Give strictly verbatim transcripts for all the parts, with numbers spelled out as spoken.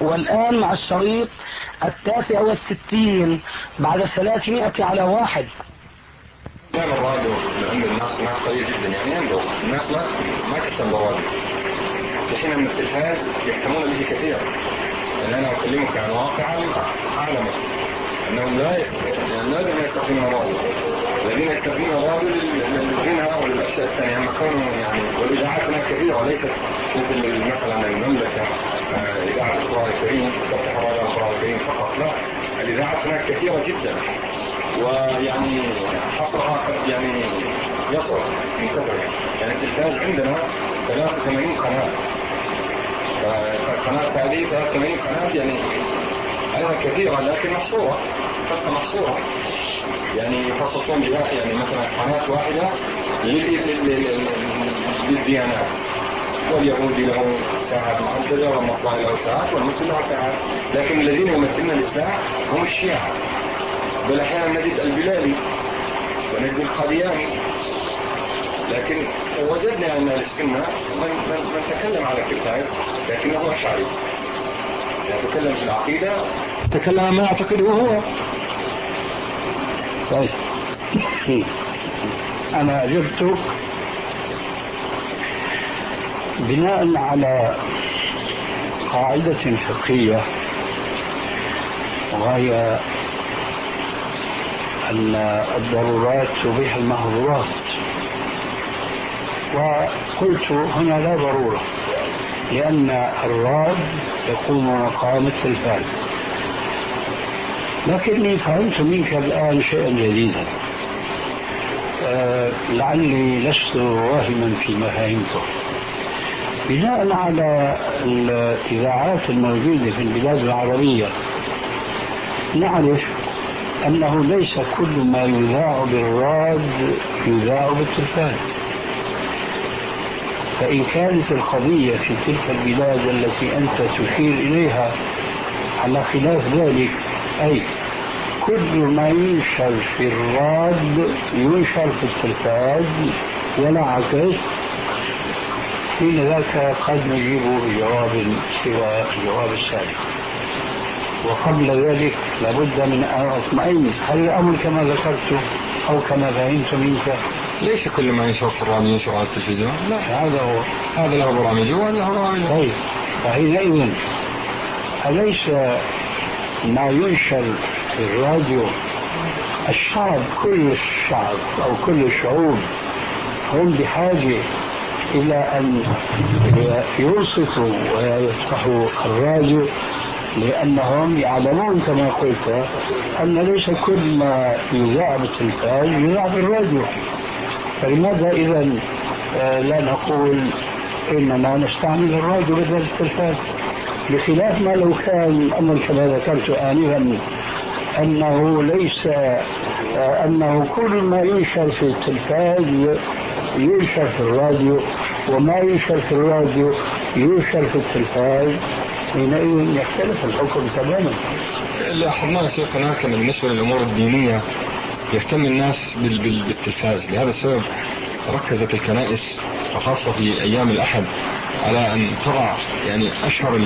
والآن مع الشريط التاسع والستين بعد الثلاثمائة على واحد. كان الراديو عند الناس ناس قليل جدا، يعني عنده الناس ما ما تهتم بالراديو، في حين ان التلفاز يهتمون به كثيرا. يعني انا اكلمك عن واقعا اعلم انهم لا يستطيعون، يعني لازم يستخدمون الراديو. الذين يستخدمون الراديو للغنى وللاشياء الثانيه، اما كونوا يعني والاذاعات هناك كثيره، ليست مثل مثلا المملكه اذاعه القران الكريم تفتح الراديو القران الكريم فقط، لا، الاذاعات هناك كثيره جدا، ويعني حصرها قد يعني يصل من كثرة. يعني التلفاز عندنا ثلاثة وثمانين قناة، فالقناة هذه ثلاثة وثمانين قناة يعني أيضا كثيرة، لكن محصورة، تبقى محصورة. يعني يخصصون جهات، يعني مثلا قناة واحدة للديانات، واليهودي له ساعات محددة، والنصراني له ساعات، والمسلم له ساعات. لكن الذين يمثلون الإسلام هم الشيعة، بل أحيانا نجد البلالي ونجد القادياني. لكن وجدنا أن السنة من, من, من تكلم على التلفاز لكنه أشعري، يعني تكلم في العقيدة، تكلم ما يعتقده هو. طيب أنا أجبتك بناء على قاعدة فقهية، وهي أن الضرورات تبيح المحظورات، وقلت هنا لا ضرورة، لأن الراد يقوم مقام التلفاز. لكني فهمت منك الآن شيئا جديدا، أه لعلي لست واهما فيما فهمته. بناء على الإذاعات الموجودة في البلاد العربية، نعرف أنه ليس كل ما يذاع بالراد يذاع بالتلفاز. فإن كانت القضية في تلك البلاد التي أنت تشير إليها على خلاف ذلك، أي كل ما ينشر في الراد ينشر في التلفاز ولا عكس، حين ذاك قد نجيب بجواب سوى الجواب السابق. وقبل ذلك لابد من أن أطمئن، هل الأمر كما ذكرت أو كما فهمت منك؟ ليس كل ما ينشر في الراديو ينشر على التلفزيون، لا، هذا هو، هذا له برامج وهذا له برامج. طيب فحينئذ أليس ما ينشر في الراديو الشعب، كل الشعب أو كل الشعوب هم بحاجة إلى أن ينصتوا ويفتحوا الراديو، لأنهم يعلمون كما قلت أن ليس كل ما يذاع بالتلفاز يذاع بالراديو. فلماذا إذا لا نقول إننا نستعمل الراديو بدل التلفاز؟ بخلاف ما لو كان الأمر كما ذكرت آنفا، أنه ليس أنه كل ما ينشر في التلفاز ينشر في الراديو، وما ينشر في الراديو ينشر في التلفاز، حينئذ يختلف الحكم تماما. اللي لاحظناه شيخنا كان بالنسبة للأمور الدينية يهتم الناس بالتلفاز، لهذا السبب ركزت الكنائس وخاصة في أيام الأحد على أن تضع يعني أشهر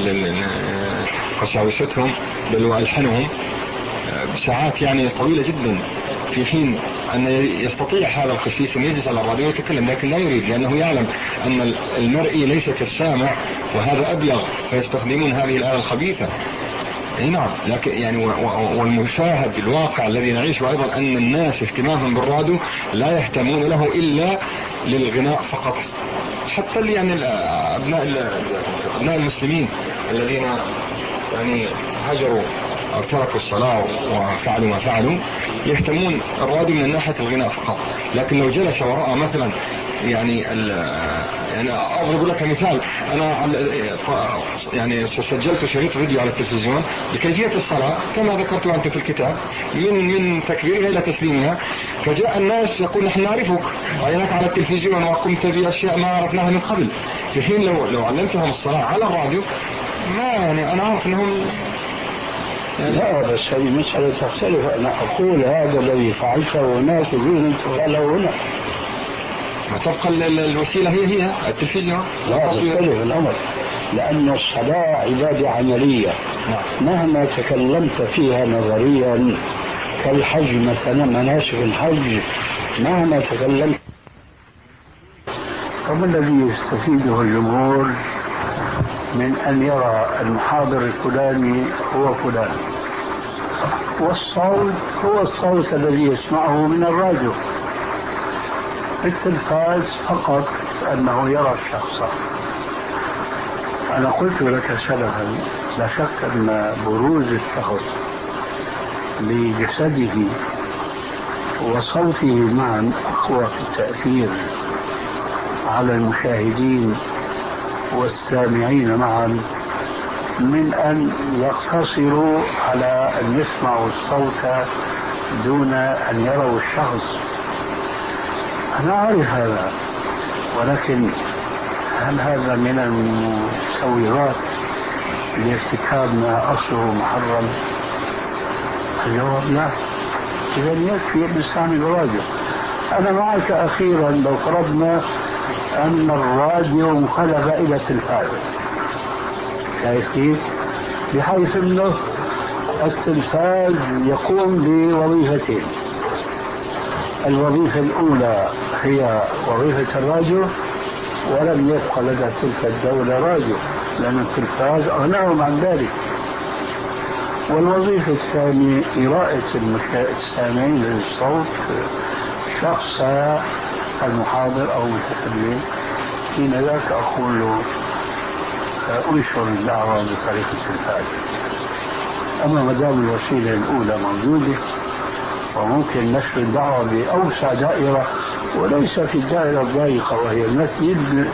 قساوستهم بل وألحنهم بساعات يعني طويلة جدا، في حين أن يستطيع هذا القسيس أن يجلس على الراديو ويتكلم، لكن لا يريد، لأنه يعلم أن المرئي ليس كالسامع، وهذا أبلغ، فيستخدمون هذه الآلة الخبيثة. اي نعم، لكن يعني والمشاهد الواقع الذي نعيشه ايضا ان الناس اهتمامهم بالراديو لا يهتمون له الا للغناء فقط. حتى اللي يعني ابناء ابناء المسلمين الذين يعني هجروا او تركوا الصلاة وفعلوا ما فعلوا يهتمون الراديو من ناحية الغناء فقط. لكن لو جلس وراء مثلا يعني يعني اضرب لك مثال، انا يعني سجلت شريط فيديو على التلفزيون لكيفية الصلاة كما ذكرت أنت في الكتاب، من من تكبيرها إلى تسليمها، فجاء الناس يقول نحن نعرفك، رأيناك على التلفزيون وقمت بأشياء ما عرفناها من قبل. في حين لو لو علمتهم الصلاة على الراديو ما يعني أنا أعرف أنهم يعني لا، بس هذه مسألة تختلف. أنا أقول هذا الذي فعلته هناك يجوز أن تفعله هنا، ما تبقى الوسيلة هي هي التلفزيون. لا، تختلف الأمر، لأن الصلاة عبادة عملية مهما تكلمت فيها نظريا كالحج مثلا، مناسك الحج مهما تكلمت، فما الذي يستفيده الجمهور من أن يرى المحاضر الفلاني هو فلان، والصوت هو الصوت الذي يسمعه من الراديو، التلفاز فقط أنه يرى الشخص. أنا قلت لك سلفا لا شك أن بروز الشخص بجسده وصوته معا أقوى في التأثير على المشاهدين والسامعين معا من أن يقتصروا على أن يسمعوا الصوت دون أن يروا الشخص. أنا أعرف هذا، ولكن هل هذا من المسوغات لارتكاب ما أصله محرم؟ الجواب لا. إذا يكفي أن نستعمل الراديو. أنا معك أخيرا لو فرضنا أن الراديو انقلب إلى تلفاز، شايف كيف؟ بحيث أنه التلفاز يقوم بوظيفتين، الوظيفة الأولى هي وظيفة الراديو، ولم يبقى لدى تلك الدولة راديو لأن التلفاز أغناهم عن ذلك، والوظيفة الثانية قراءة السامعين للصوت شخص المحاضر أو المتكلم. حين ذاك أقول له أنشر الدعوة بطريقة التلفاز. أما ما دام الوسيلة الأولى موجودة وممكن نشر الدعوة بأوسع دائرة وليس في الدائرة الضيقة وهي المسجد،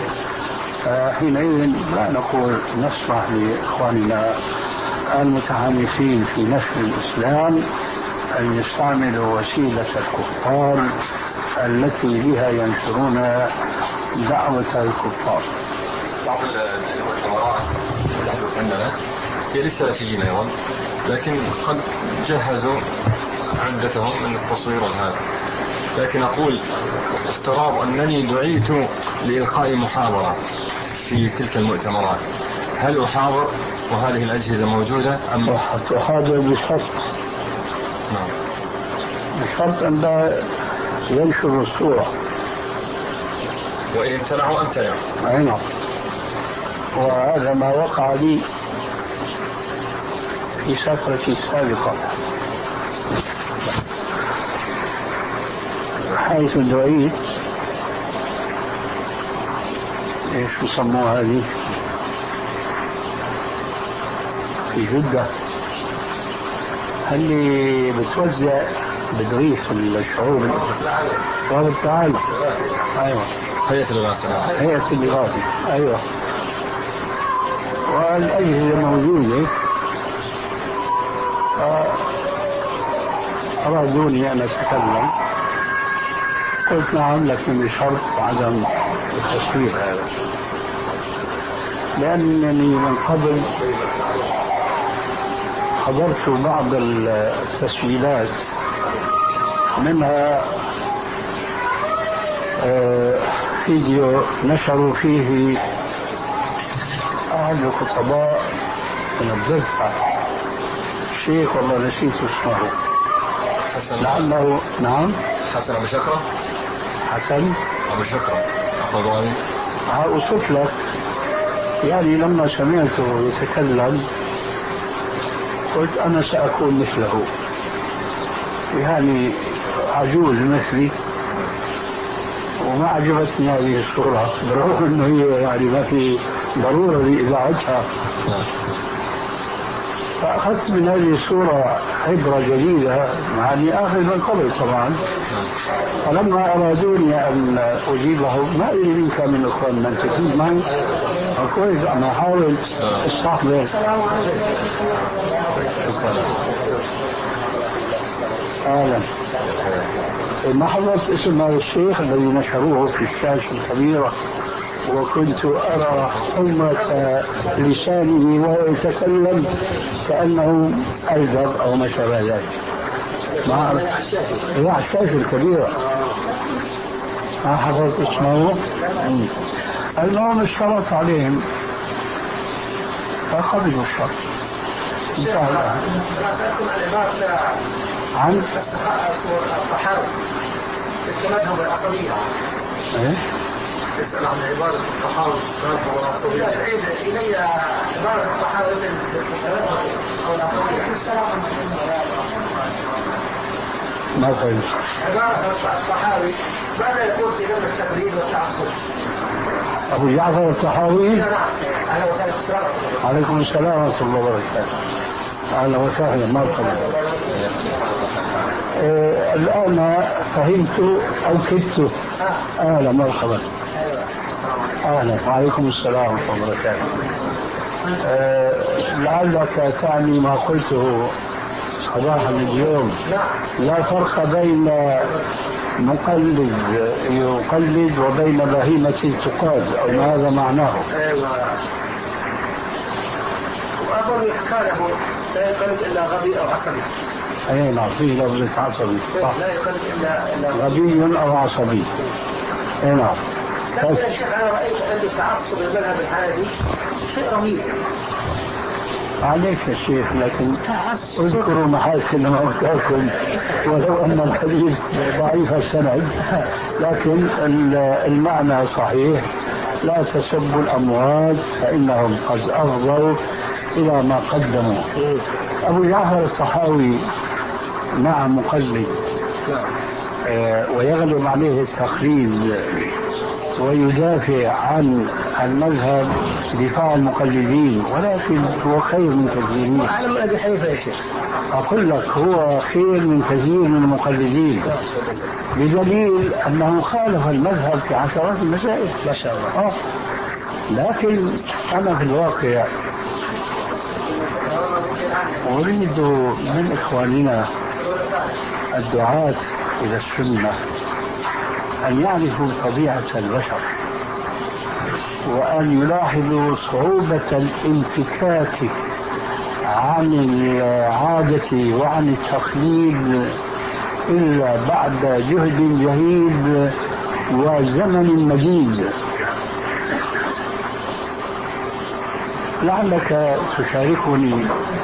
حينئذ لا نقول نسمح لإخواننا المتحمسين في نشر الإسلام أن يستعملوا وسيلة الكفار التي بها ينشرون دعوة الكفار. بعض المؤتمرات تحدث عندنا هي للسلفيين أيضا، لكن قد جهزوا عدتهم من التصوير هذا. لكن أقول افتراض أنني دعيت لإلقاء محاضرة في تلك المؤتمرات، هل أحاضر وهذه الأجهزة موجودة أم تحاضر بشرط؟ نعم. بشرط أن لا ينشر الصورة، وإن امتنعوا امتنعوا. نعم. وهذا ما وقع لي في سفرتي السابقة، حيث دعيت ايش يسموها هذه في جدة، اللي بتوزع بتغيث الشعوب رابط العالم. ايوه هيئة الإغاثة. هيئة الإغاثة ايوه. والأجهزة موجودة، أرادوني أن أتكلم، قلت نعم لكن بشرط عدم التصوير هذا، لأنني من قبل حضرت بعض التسجيلات منها فيديو نشروا فيه أحد الخطباء من الضفة، شيخ والله نسيت اسمه، حسن لعله نعم حسن أبو شكرة. حسن أبو شكرة أخواني. أوصف لك، يعني لما سمعته يتكلم قلت أنا سأكون مثله، يعني عجوز مثلي، وما عجبتني هذه الصورة برغم أنه هي يعني ما في ضرورة لإذاعتها. فأخذت من هذه الصورة عبرة جديدة، مع أني آخذ من قبل طبعا. فلما أرادوني أن أجيبهم، ما أدري من كان من الأخوان من تكون معي، كويس أنا أحاول استحضر. أهلا. ما حضرت اسم هذا الشيخ الذي نشروه في الشاشة الكبيرة، وكنت أرى حمرة لسانه وهو يتكلم كأنه أيضا أو ما شابه ذلك. ما أعرف هي الشاشة الكبيرة، ما حضرت اسمه. المهم اشترط عليهم فقبلوا الشرط، انتهى. عن الطحاوي استمدهم العصبية. ايه؟ تسأل عن عبارة الطحاوي والعصبية. إلي عبارة الطحاوي أو العصبية. ما فهمت. عبارة الطحاوي ماذا يقول في ذم التقليد والتعصب؟ أبو جعفر الطحاوي. نعم. أهلا وسهلا. عليكم السلام ورحمة الله وبركاته. أهلا وسهلا. مرحبا. آه الآن فهمت أو كدت. أهلا مرحبا. أهلا. وعليكم السلام ورحمة الله وبركاته. آه لعلك تعني ما قلته صباحا اليوم، لا فرق بين مقلد يقلد وبين بهيمة تقاد، أو ما هذا معناه. وأظن إحكاله لا يقلد إلا غبي أو عصبي. أي نعم، فيه لفظة عصبي. لا يقلد إلا, إلا غبي أو عصبي. أي نعم. لكن يا شيخ أنا رأيت عنده تعصب المذهب الحنفي شيء رهيب. عليك يا شيخ، لكن اذكروا محاسن موتاكم ولو أن الحديث ضعيف السند، لكن المعنى صحيح. لا تسبوا الأموات فإنهم قد أفضوا إلى ما قدموا. أبو جعفر الطحاوي نعم مقلد، ويغلب عليه التقليد ويدافع عن المذهب دفاع المقلدين، ولكن هو خير من كثيرين. أعلم أبي حنيفة يا شيخ. أقول لك هو خير من كثير من المقلدين، بدليل أنه خالف المذهب في عشرات المسائل. ما شاء الله. آه. لكن أنا في الواقع أريد من إخواننا الدعاة إلى السنة أن يعرفوا طبيعة البشر، وأن يلاحظوا صعوبة الانفكاك عن العادة وعن التقليد إلا بعد جهد جهيد وزمن مديد. لعلك تشاركني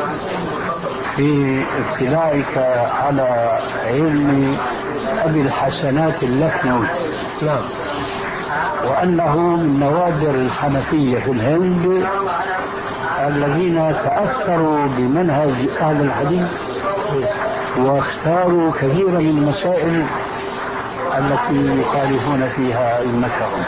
في اطلاعك على علم أبي الحسنات اللخنوي، نعم، وأنه من نوادر الحنفية في الهند الذين تأثروا بمنهج أهل الحديث واختاروا كثيرا من المسائل التي يخالفون فيها أئمتهم،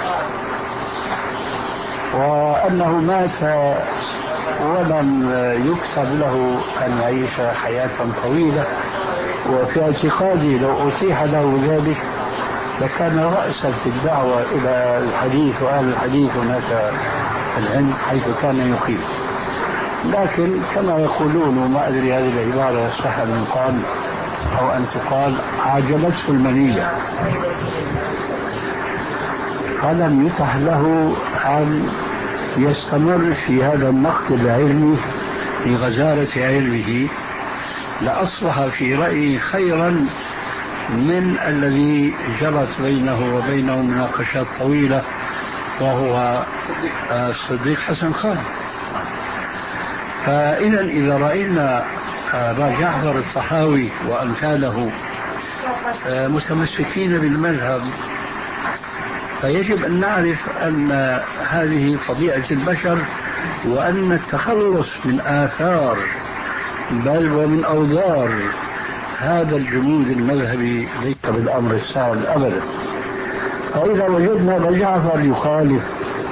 وأنه مات ولم يكتب له أن يعيش حياة طويلة. وفي اعتقادي لو أتيح له ذلك لكان رأسا في الدعوة إلى الحديث وأهل الحديث هناك في الهند حيث كان يقيم. لكن كما يقولون، وما أدري هذه العبارة صح أن يقال أو أن تقال، عجبته المنية، فلم يتح له أن يستمر في هذا النقد العلمي لغزارة علمه، لأصبح في رأيي خيرا من الذي جرت بينه وبينه مناقشات طويلة، وهو الصديق حسن خان. فإذا إذا رأينا أبا جعفر الطحاوي وأمثاله متمسكين بالمذهب، فيجب أن نعرف أن هذه طبيعة البشر، وأن التخلص من آثار بل ومن أوضار هذا الجمود المذهبي ليس بالأمر السهل أبدا. فإذا وجدنا أبا جعفر يخالف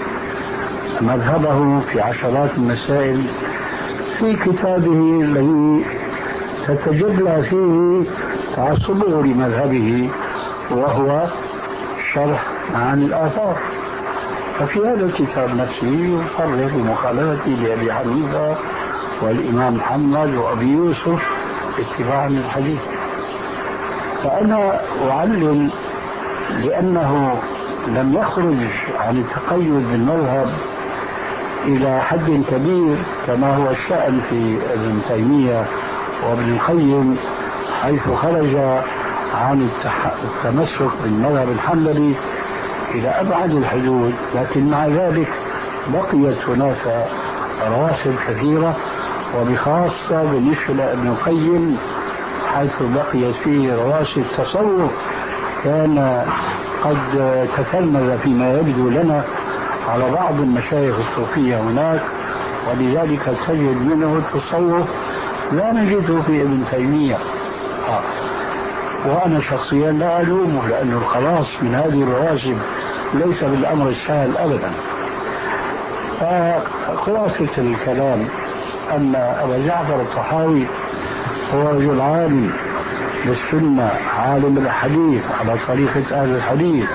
مذهبه في عشرات المسائل في كتابه الذي تتجلى فيه تعصبه لمذهبه وهو شرح عن الآثار، ففي هذا الكتاب نفسه يصرح بمخالفته لأبي حنيفة والإمام محمد وأبي يوسف اتباعا للحديث. فأنا أعلم لأنه لم يخرج عن التقيد بالمذهب إلى حد كبير كما هو الشأن في ابن تيمية وابن القيم، حيث خرج عن التمسك بالمذهب الحنبلي إلى أبعد الحدود، لكن مع ذلك بقيت هناك رواسب كثيرة وبخاصة بالنسبة لابن القيم حيث بقيت فيه رواسي التصوف كان قد تتلمذ فيما يبدو لنا على بعض المشايخ الصوفية هناك، ولذلك تجد منه التصوف لا نجده في ابن تيمية. آه. وأنا شخصيا لا ألومه، لأن الخلاص من هذه الرواسب ليس بالأمر السهل أبدا. فخلاصة الكلام أن أبا جعفر الطحاوي هو رجل عالم بالسنة، عالم الحديث على طريقة أهل الحديث،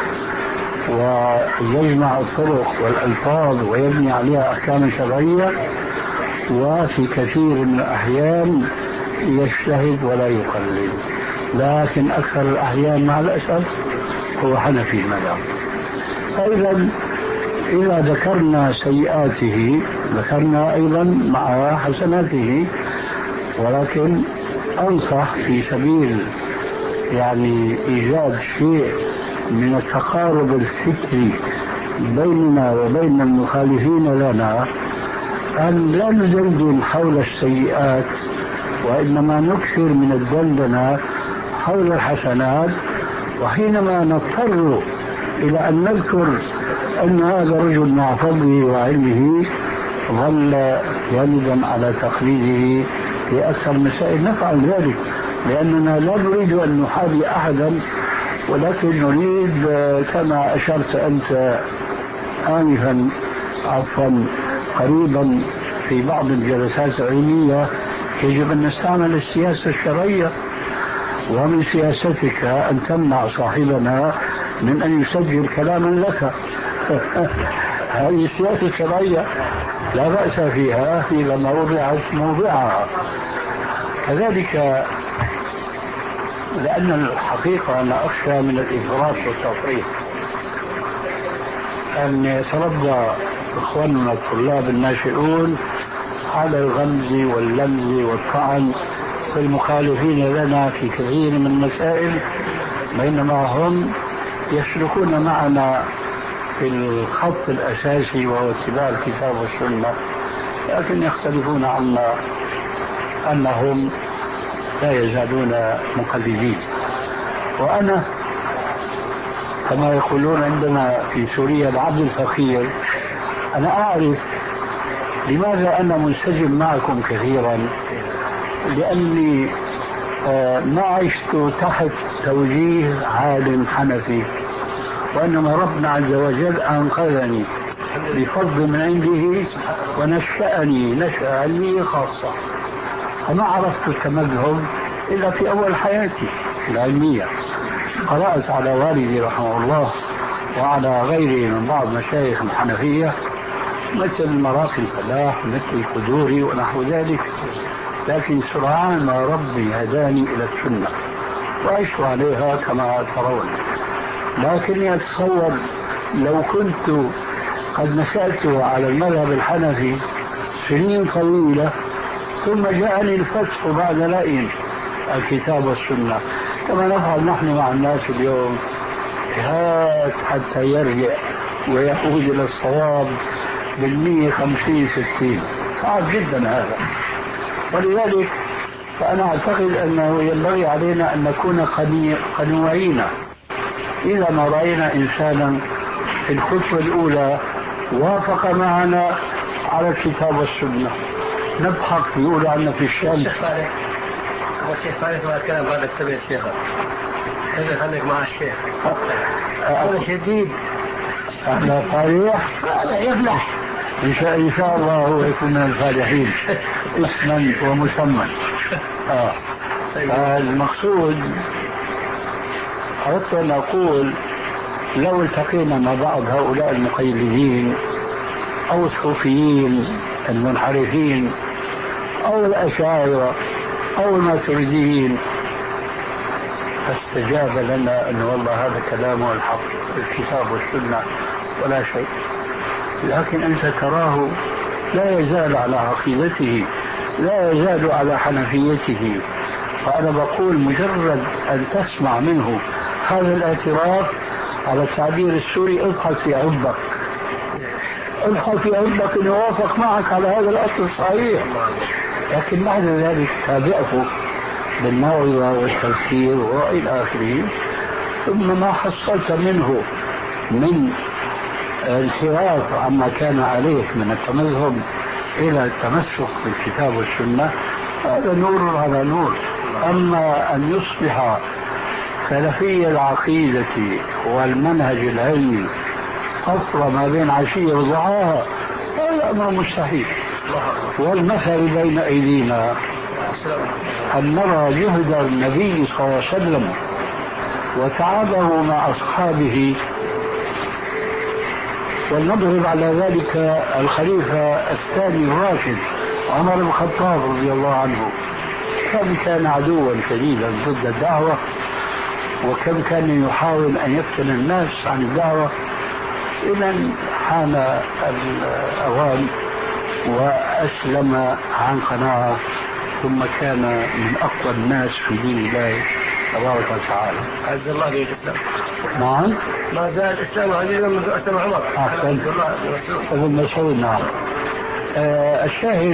ويجمع الطرق والألفاظ ويبني عليها أحكام شرعية، وفي كثير من الأحيان يجتهد ولا يقلد، لكن أكثر الأحيان مع الأسف هو حنفي المذهب. أيضا إذا ذكرنا سيئاته ذكرنا أيضا مع حسناته، ولكن أنصح في سبيل يعني إيجاد شيء من التقارب الفكري بيننا وبين المخالفين لنا أن لا ندندن حول السيئات، وإنما نكثر من الدندنة حول الحسنات. وحينما نضطر إلى أن نذكر أن هذا الرجل مع فضله وعلمه ظل جانبا على تقليده في أكثر مسائل نفعل ذلك، لأننا لا نريد أن نحابي أحدا، ولكن نريد كما أشرت أنت آنفا عفوا قريبا في بعض الجلسات العلمية يجب أن نستعمل السياسة الشرعية، ومن سياستك أن تمنع صاحبنا من أن يسجل كلاما لك. هذه السياسة الشرعية لا بأس فيها إذا ما وضعت موضعها. كذلك لأن الحقيقة أنا أخشى من الإفراط والتفريط أن يتربى إخواننا الطلاب الناشئون على الغمز واللمز والطعن في المخالفين لنا في كثير من المسائل، بينما هم يسلكون معنا في الخط الأساسي وهو اتباع الكتاب والسنة، لكن يختلفون عنا أنهم لا يزالون مقلدين. وأنا كما يقولون عندنا في سوريا العبد الفقير، أنا أعرف لماذا أنا منسجم معكم كثيرا، لأني ما عشت تحت توجيه عالم حنفي، وإنما ربنا عز وجل أنقذني بفضل من عنده ونشأني نشأة علمية خاصة، فما عرفت التمذهب إلا في أول حياتي العلمية. قرأت على والدي رحمه الله وعلى غيره من بعض مشايخ الحنفية مثل مراقي الفلاح مثل القدوري ونحو ذلك، لكن سرعان ما ربي هداني إلى السنة وعشت عليها كما ترون. لكني أتصور لو كنت قد نشأت على المذهب الحنفي سنين طويلة ثم جاءني الفتح بعد لئيم الكتاب والسنة، كما نفعل نحن مع الناس اليوم، هات حتى يرجع ويعود إلى الصواب بالمية خمسين ستين، صعب جدا هذا. ولذلك فأنا أعتقد أنه ينبغي علينا أن نكون قنوعين إذا ما رأينا إنسانا في الخطوة الأولى وافق معنا على الكتاب والسنة. نضحك يقول عنا في الشام الشيخ فارس ما أتكلم بعد كتاب الشيخ كيف خليك مع الشيخ هذا شديد أهلا فارح هذا يفلح إن شاء, إن شاء الله هو يكون من الفالحين اسما ومسمى. آه. المقصود أردت أن أقول لو التقينا مع بعض هؤلاء المقيدين أو الصوفيين المنحرفين أو الأشاعرة أو الماتريديين فاستجاب لنا أن والله هذا كلامه الحق الكتاب والسنة ولا شيء، لكن أنت تراه لا يزال على عقيدته، لا يزال على حنفيته. فأنا بقول مجرد أن تسمع منه هذا الاعتراف على التعبير السوري اضحك في عبك، اضحك في عبك أن يوافق معك على هذا الأصل الصحيح، لكن بعد ذلك تابعته بالموعظة والتذكير وإلى آخره، ثم ما حصلت منه من انحراف عما كان عليه من التمذهب إلى التمسك بالكتاب والسنة، هذا نور على نور. أما أن يصبح سلفي العقيدة والمنهج العلمي قصر ما بين عشية وضحاها، هذا أمر مستحيل. والمثل بين أيدينا أن نرى جهد النبي صلى الله عليه وسلم وتعبه مع أصحابه، ولنضرب على ذلك الخليفة الثاني الراشد عمر بن الخطاب رضي الله عنه، كم كان عدوا شديدا ضد الدعوة، وكم كان يحاول أن يفتن الناس عن الدعوة، إلى حان الأوان وأسلم عن قناعة، ثم كان من أفضل الناس في دين الله تبارك وتعالى. عز الله به الإسلام. نعم. ما زال الإسلام عزيزا منذ أسلم عمر. أحسنت. ابن مسعود. نعم. آه الشاهد.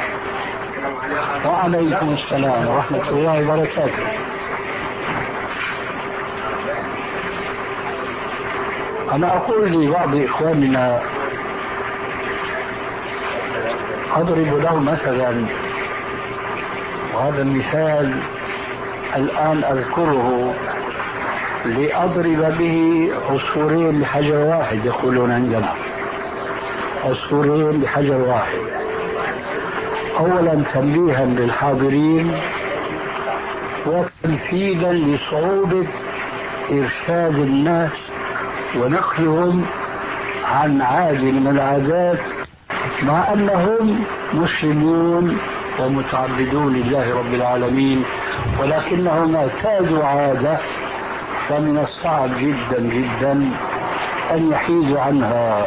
وعليكم السلام ورحمة الله وبركاته. أنا أقول لبعض إخواننا، أضرب له مثلا، وهذا المثال الآن أذكره لأضرب به عصفورين بحجر واحد، يقولون عندنا عصفورين بحجر واحد. أولا تنبيها للحاضرين وتنفيذا لصعوبة إرشاد الناس ونقلهم عن عادة من العادات، مع أنهم مسلمون ومتعبدون لله رب العالمين، ولكنهم اعتادوا عادة، فمن الصعب جدا جدا أن يحيدوا عنها.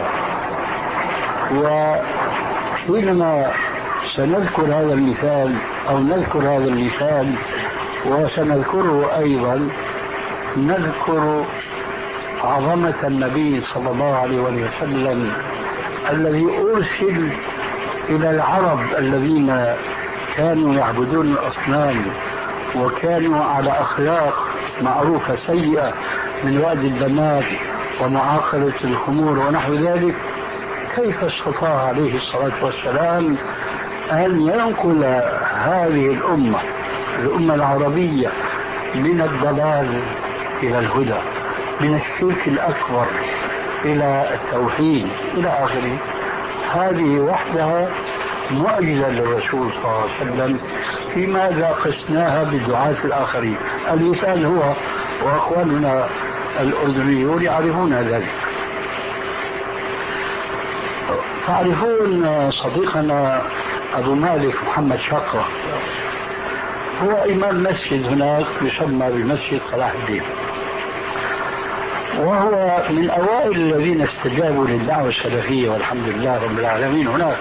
وحينما سنذكر هذا المثال أو نذكر هذا المثال وسنذكره أيضا، نذكر عظمة النبي صلى الله عليه وسلم الذي أرسل إلى العرب الذين كانوا يعبدون الأصنام وكانوا على أخلاق معروفة سيئة من وأد البنات ومعاقلة الخمور ونحو ذلك. كيف استطاع عليه الصلاة والسلام أن ينقل هذه الأمة الأمة العربية من الضلال إلى الهدى، من الشرك الأكبر إلى التوحيد إلى آخره؟ هذه وحدها معجزة للرسول صلى الله عليه وسلم. في ماذا قسناها بالدعاة الآخرين؟ المثال هو، وأخواننا الأردنيون يعرفون ذلك. تعرفون صديقنا أبو مالك محمد شقرة، هو إمام مسجد هناك يسمى بمسجد صلاح الدين، وهو من أوائل الذين استجابوا للدعوة السلفية والحمد لله رب العالمين هناك.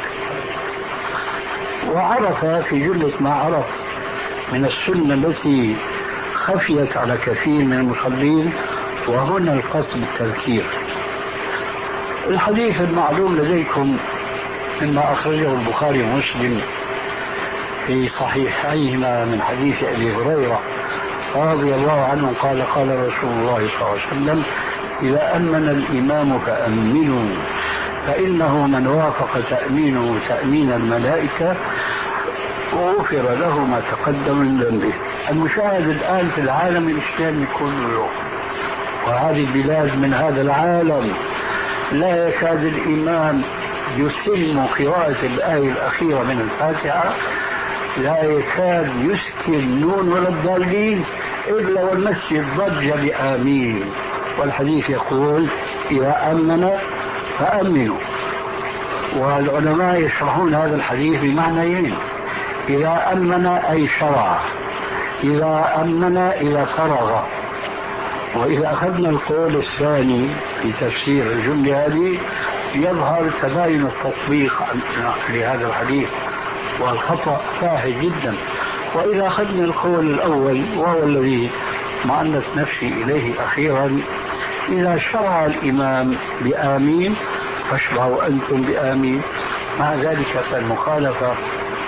وعرف في جملة ما عرف من السنة التي خفيت على كثير من المصلين، وهنا القصد بالتذكير. الحديث المعلوم لديكم مما أخرجه البخاري ومسلم في صحيحيهما من حديث أبي هريرة رضي الله عنه قال قال رسول الله صلى الله عليه وسلم: إذا أمن الإمام فأمنوا، فإنه من وافق تأمينه تأمين الملائكة وغفر له ما تقدم من ذنبه. المشاهد الآن في العالم الإسلامي كله، وهذه البلاد من هذا العالم لا يكاد الإمام يتم قراءة الآية الأخيرة من الفاتحة، لا يكاد يسكن نون ولا الضالين إلا والمسجد ضج بآمين. والحديث يقول: إذا أمن فأمنوا. والعلماء يشرحون هذا الحديث بمعنيين: إذا أمن أي شرع، إذا أمن إذا فرغ. وإذا أخذنا القول الثاني في تفسير الجملة هذه يظهر تباين التطبيق لهذا الحديث، والخطأ فاحش جدا. وإذا أخذنا القول الأول وهو الذي معنت نفسي إليه أخيرا: إذا شرع الإمام بآمين فاشرعوا أنتم بآمين. مع ذلك فالمخالفة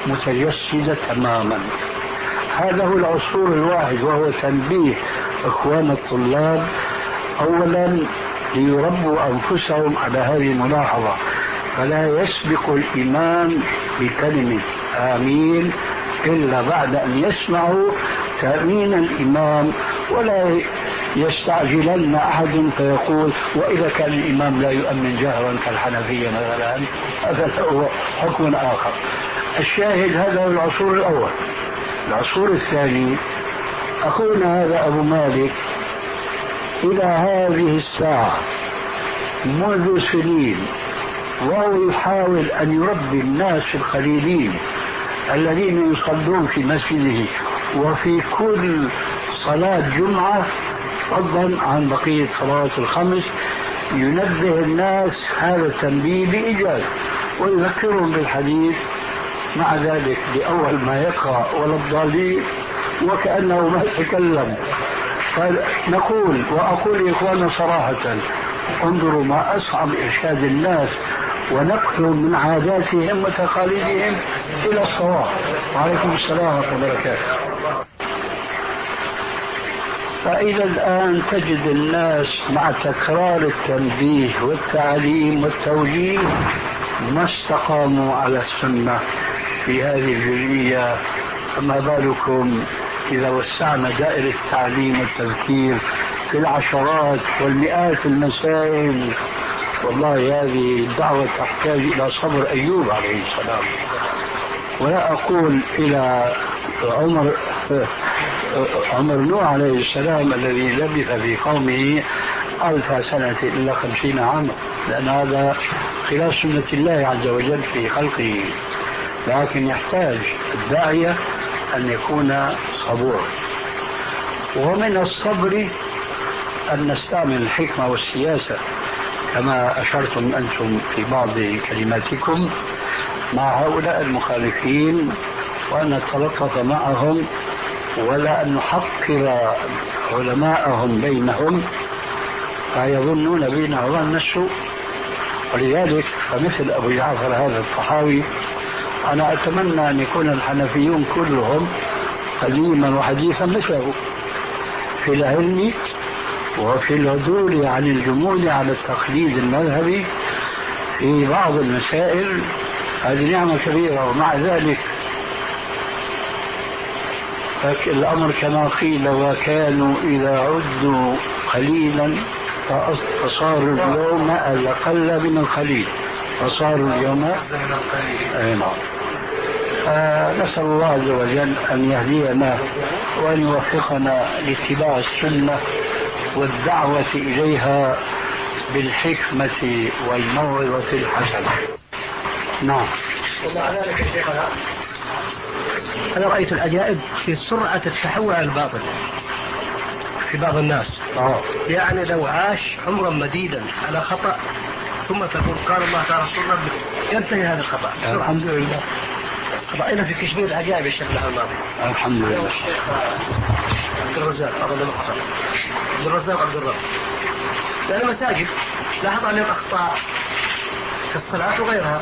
متجسدة تماما. هذا هو العصور الواحد، وهو تنبيه إخوان الطلاب أولا ليربوا أنفسهم على هذه الملاحظة، فلا يسبق الإمام بكلمة آمين إلا بعد أن يسمعوا تأمين الإمام، ولا يستعجلن أحد فيقول وإذا كان الإمام لا يؤمن جهرا كالحنفية مثلا هذا هو حكم آخر. الشاهد هذا هو العصور الأول. العصور الثاني أخونا هذا أبو مالك إلى هذه الساعة منذ سنين وهو يحاول أن يربي الناس القليلين الذين يصلون في مسجده وفي كل صلاة جمعة فضلا عن بقية صلوات الخمس، ينبه الناس هذا التنبيه بإيجاز ويذكرهم بالحديث، مع ذلك بأول ما يقرأ ولا الضالين وكأنه ما تكلم. فنقول وأقول إخوانا صراحة، انظروا ما أصعب إرشاد الناس ونقلهم من عاداتهم وتقاليدهم إلى الصواب. وعليكم السلام ورحمة الله وبركاته. فإذا الآن تجد الناس مع تكرار التنبيه والتعليم والتوجيه ما استقاموا على السنة في هذه الجزئية، فما بالكم إذا وسعنا دائرة التعليم والتذكير في العشرات والمئات المسائل. والله هذه الدعوة تحتاج إلى صبر أيوب عليه السلام، ولا أقول إلى عمر عمر نوح عليه السلام الذي لبث في قومه ألف سنة إلا خمسين عاما، لأن هذا خلاف سنة الله عز وجل في خلقه. لكن يحتاج الداعية أن يكون صبورا، ومن الصبر أن نستعمل الحكمة والسياسة كما أشرتم أنتم في بعض كلماتكم مع هؤلاء المخالفين، وأن نتلطف معهم ولا أن نحقر علماءهم بينهم فيظنون بينهم ظن السوء. ولذلك فمثل أبو جعفر هذا الطحاوي أنا أتمنى أن يكون الحنفيون كلهم قديما وحديثا مثله في العلم وفي العدول عن الجمود على التقليد المذهبي في بعض المسائل. هذه نعمة كبيرة. ومع ذلك الأمر كما قيل وكانوا إذا عدوا قليلا فصاروا اليوم الأقل من القليل فصاروا اليوم أي نعم. نسأل الله عز وجل أن يهدينا وأن يوفقنا لاتباع السنة والدعوة إليها بالحكمة والموعظة الحسنة. نعم. ومع ذلك يا شيخنا أنا رأيت العجائب في سرعة التحول على الباطل في بعض الناس. أوه. يعني لو عاش عمرا مديدا على خطأ ثم تقول قال الله تعالى رسول الله ينتهي هذا الخطأ. الحمد لله. رأينا في كشمير العجائب يا شيخ الماضي. الحمد لله. الشيخ عبد الرزاق أظن محمد عبد الرزاق عبد الرب لأن مساجد لاحظ عليهم أخطاء في الصلاة وغيرها،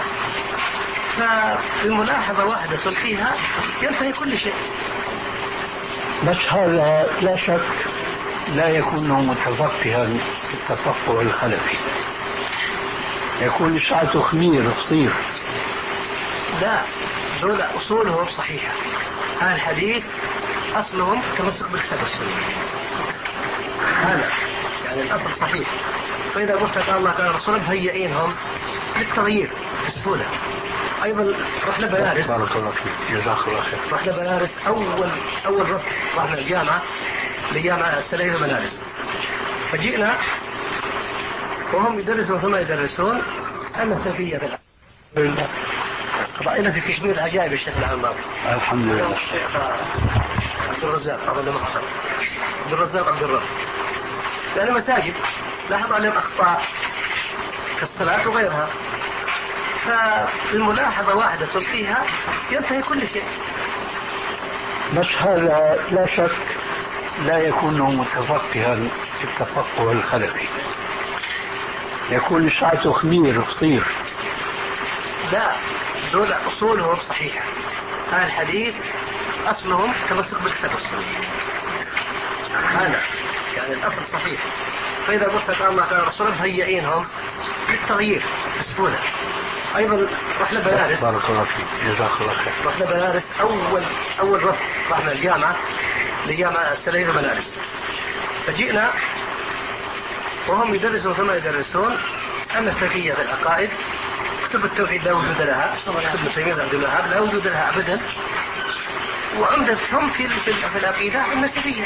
فبملاحظة واحدة فيها ينتهي كل شيء. بس هذا لا شك لا يكون متفقها في التفقه الخلفي، يكون ساعة خمير خطير. لا دول أصولهم صحيحة. هذا الحديث أصلهم تمسك بالكتاب والسنة، هذا يعني الأصل صحيح. فإذا قلت قال الله قال رسوله مهيئينهم للتغيير بسهولة. أيضا رحنا بنارس بارك الله فيك جزاك الله خير. رحنا بنارس أول أول رب رحنا الجامعة لجامعة السلفية بنارس، فجئنا وهم يدرسون ثم يدرسون أن السلفية في العالم. رأينا في كشمير العجائب يا شيخ الماضي. الحمد لله. الشيخ عبد الرزاق أظن محمد عبد الرزاق عبد الرب لأن مساجد لاحظ عليهم أخطاء في الصلاة وغيرها، فبملاحظة واحدة فيها ينتهي كل شيء. بس هذا لا شك لا يكون متفقها في التفقه الخلفي، يكون ساعة خمير خطير. لا دول أصولهم صحيحة. هذا الحديث أصلهم تمسك بالكتاب والسنة. هذا يعني الأصل صحيح. فإذا قلت لك الله كان رسولا مهيئينهم للتغيير بسهولة. أيضا رحنا بنارس، بارك الله فيك، جزاك الله خير. رحنا بنارس أول أول رفض، رحنا الجامعة لجامعة السلفية بنارس، فجئنا وهم يدرسون كما يدرسون أن السلفية في العقائد كتب التوحيد لا وجود لها، كتب مسلمين عبد الوهاب لا وجود لها أبدا، وعمدتهم في في العقيدة النسبية.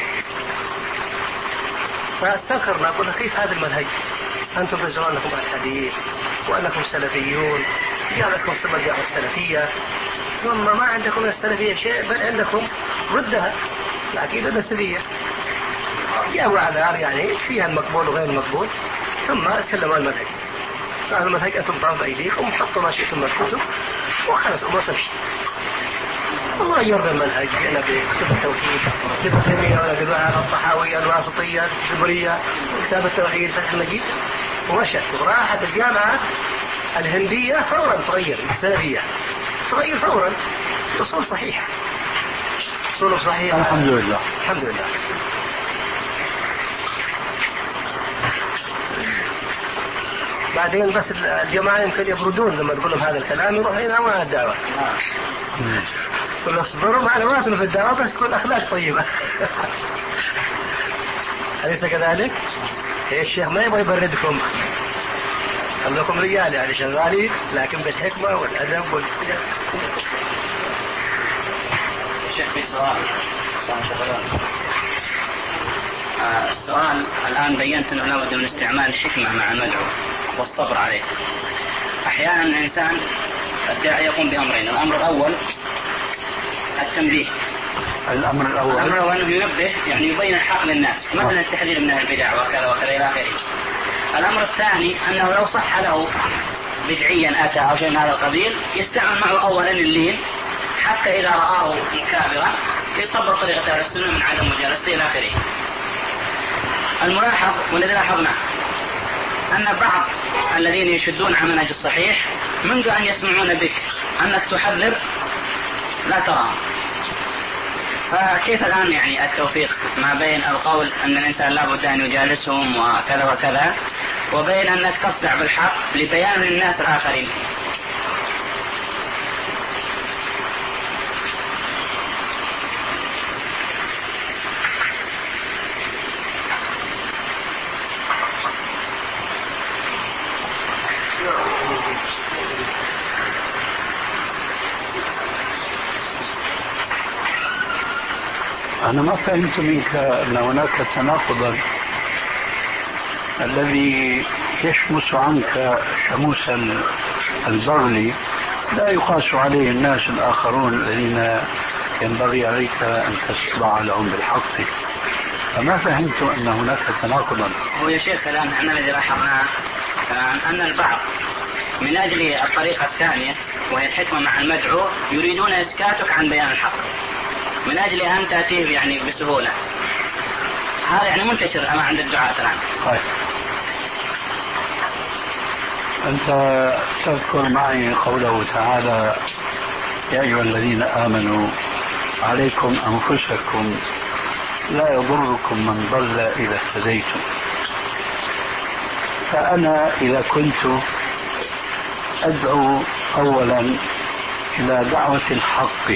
فاستنكرنا قلنا كيف هذا المنهج؟ أنتم تزعمون أنكم الحديث وأنكم سلفيون، جاء لكم صفة جاء السلفية، ثم ما عندكم من السلفية شيء، بل عندكم ردها العقيدة النسبية. جاءوا أعذار يعني فيها المقبول وغير المقبول، ثم سلموا المنهج. قالوا المنهج أنتم ضعوا بأيديكم، حطوا ما شئتم من الكتب وخلص أمور تمشي. وغيرنا المنهج، جئنا بكتب التوحيد، كتب التيمية والأدباء الطحاوية الواسطية الجبرية، كتاب التوحيد فتح المجيد، ومشت. وراحت الجامعة الهندية فورا تغير السلفية، تغير فورا أصول صحيحة، أصول صحيحة الحمد لله الحمد لله. بعدين بس الجماعة يمكن يبردون لما تقول لهم هذا الكلام، يروح ينامون الدعوة. كل اصبروا معنا واصلوا في الدعوة بس تكون أخلاق طيبة. أليس كذلك؟ يا الشيخ ما يبغى يبردكم، خلوكم رجال يعني شغالين لكن بالحكمة والأدب وال... شيخ في سؤال آه السؤال الآن بينت أنه لابد من استعمال الحكمة مع المدعو والصبر عليه. أحيانا الإنسان الداعي يقوم بأمرين، الأمر الأول التنبيه، الأمر الأول الأمر الأول أنه ينبه يعني يبين الحق للناس، مثلا التحذير من البدع وكذا وكذا إلى آخره. الأمر الثاني أنه لو صح له بدعيا أتى أو شيء من هذا القبيل يستعمل معه أولا اللين حتى إذا رآه مكابرا يطبق طريقة أهل السنة من عدم مجالسته إلى آخره. الملاحظ والذي لاحظناه أن بعض الذين يشدون على المنهج الصحيح منذ أن يسمعون بك أنك تحذر لا تراهم. فكيف الآن يعني التوفيق ما بين القول أن الإنسان لا بد أن يجالسهم وكذا وكذا، وبين أنك تصدع بالحق لبيان للناس الآخرين؟ أنا ما فهمت منك أن هناك تناقضا الذي يشمس عنك شموس البغل لا يقاس عليه الناس الآخرون الذين ينبغي عليك أن تسمع لهم بالحق. فما فهمت أن هناك تناقضا. هو يا شيخ الآن احنا الذي لاحظناه أن البعض من أجل الطريقة الثانية وهي الحكمة مع المدعو يريدون إسكاتك عن بيان الحق من أجل أن تأتيه يعني بسهولة. هذا يعني منتشر أما عند الدعاة الآن. طيب أنت تذكر معي قوله تعالى يا أيها الذين آمنوا عليكم أنفسكم لا يضركم من ضل إذا اهتديتم. فأنا إذا كنت أدعو أولا إلى دعوة الحق،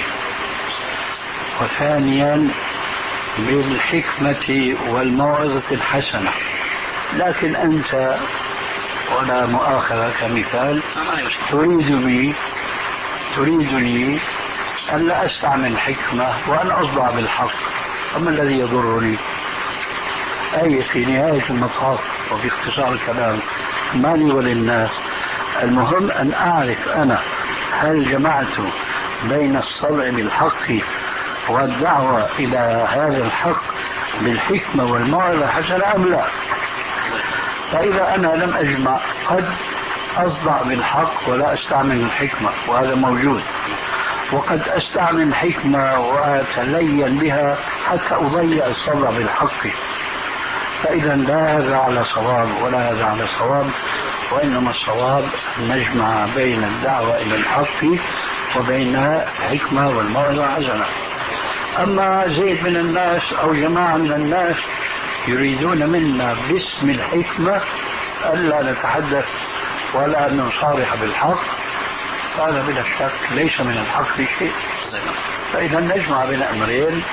وثانيا بالحكمة والموعظة الحسنة، لكن أنت ولا مؤاخذة كمثال تريدني تريدني أن لا أستعمل حكمة وأن أصدع بالحق، أما الذي يضرني؟ أي في نهاية المطاف وباختصار الكلام ما لي وللناس، المهم أن أعرف أنا هل جمعت بين الصدع بالحق والدعوة إلى هذا الحق بالحكمة والموعظة الحسنة أم لا. فإذا أنا لم أجمع قد أصدع بالحق ولا أستعمل الحكمة، وهذا موجود، وقد أستعمل الحكمة وأتلين بها حتى أضيع الصدع بالحق. فإذا لا هذا على صواب ولا هذا على صواب، وإنما الصواب أن نجمع بين الدعوة إلى الحق وبين الحكمة والموعظة الحسنة. أما زيد من الناس أو جماعة من الناس يريدون منا باسم الحكمة ألا نتحدث ولا نصارح بالحق، هذا بلا شك ليس من الحق في شيء. فإذا نجمع بين أمرين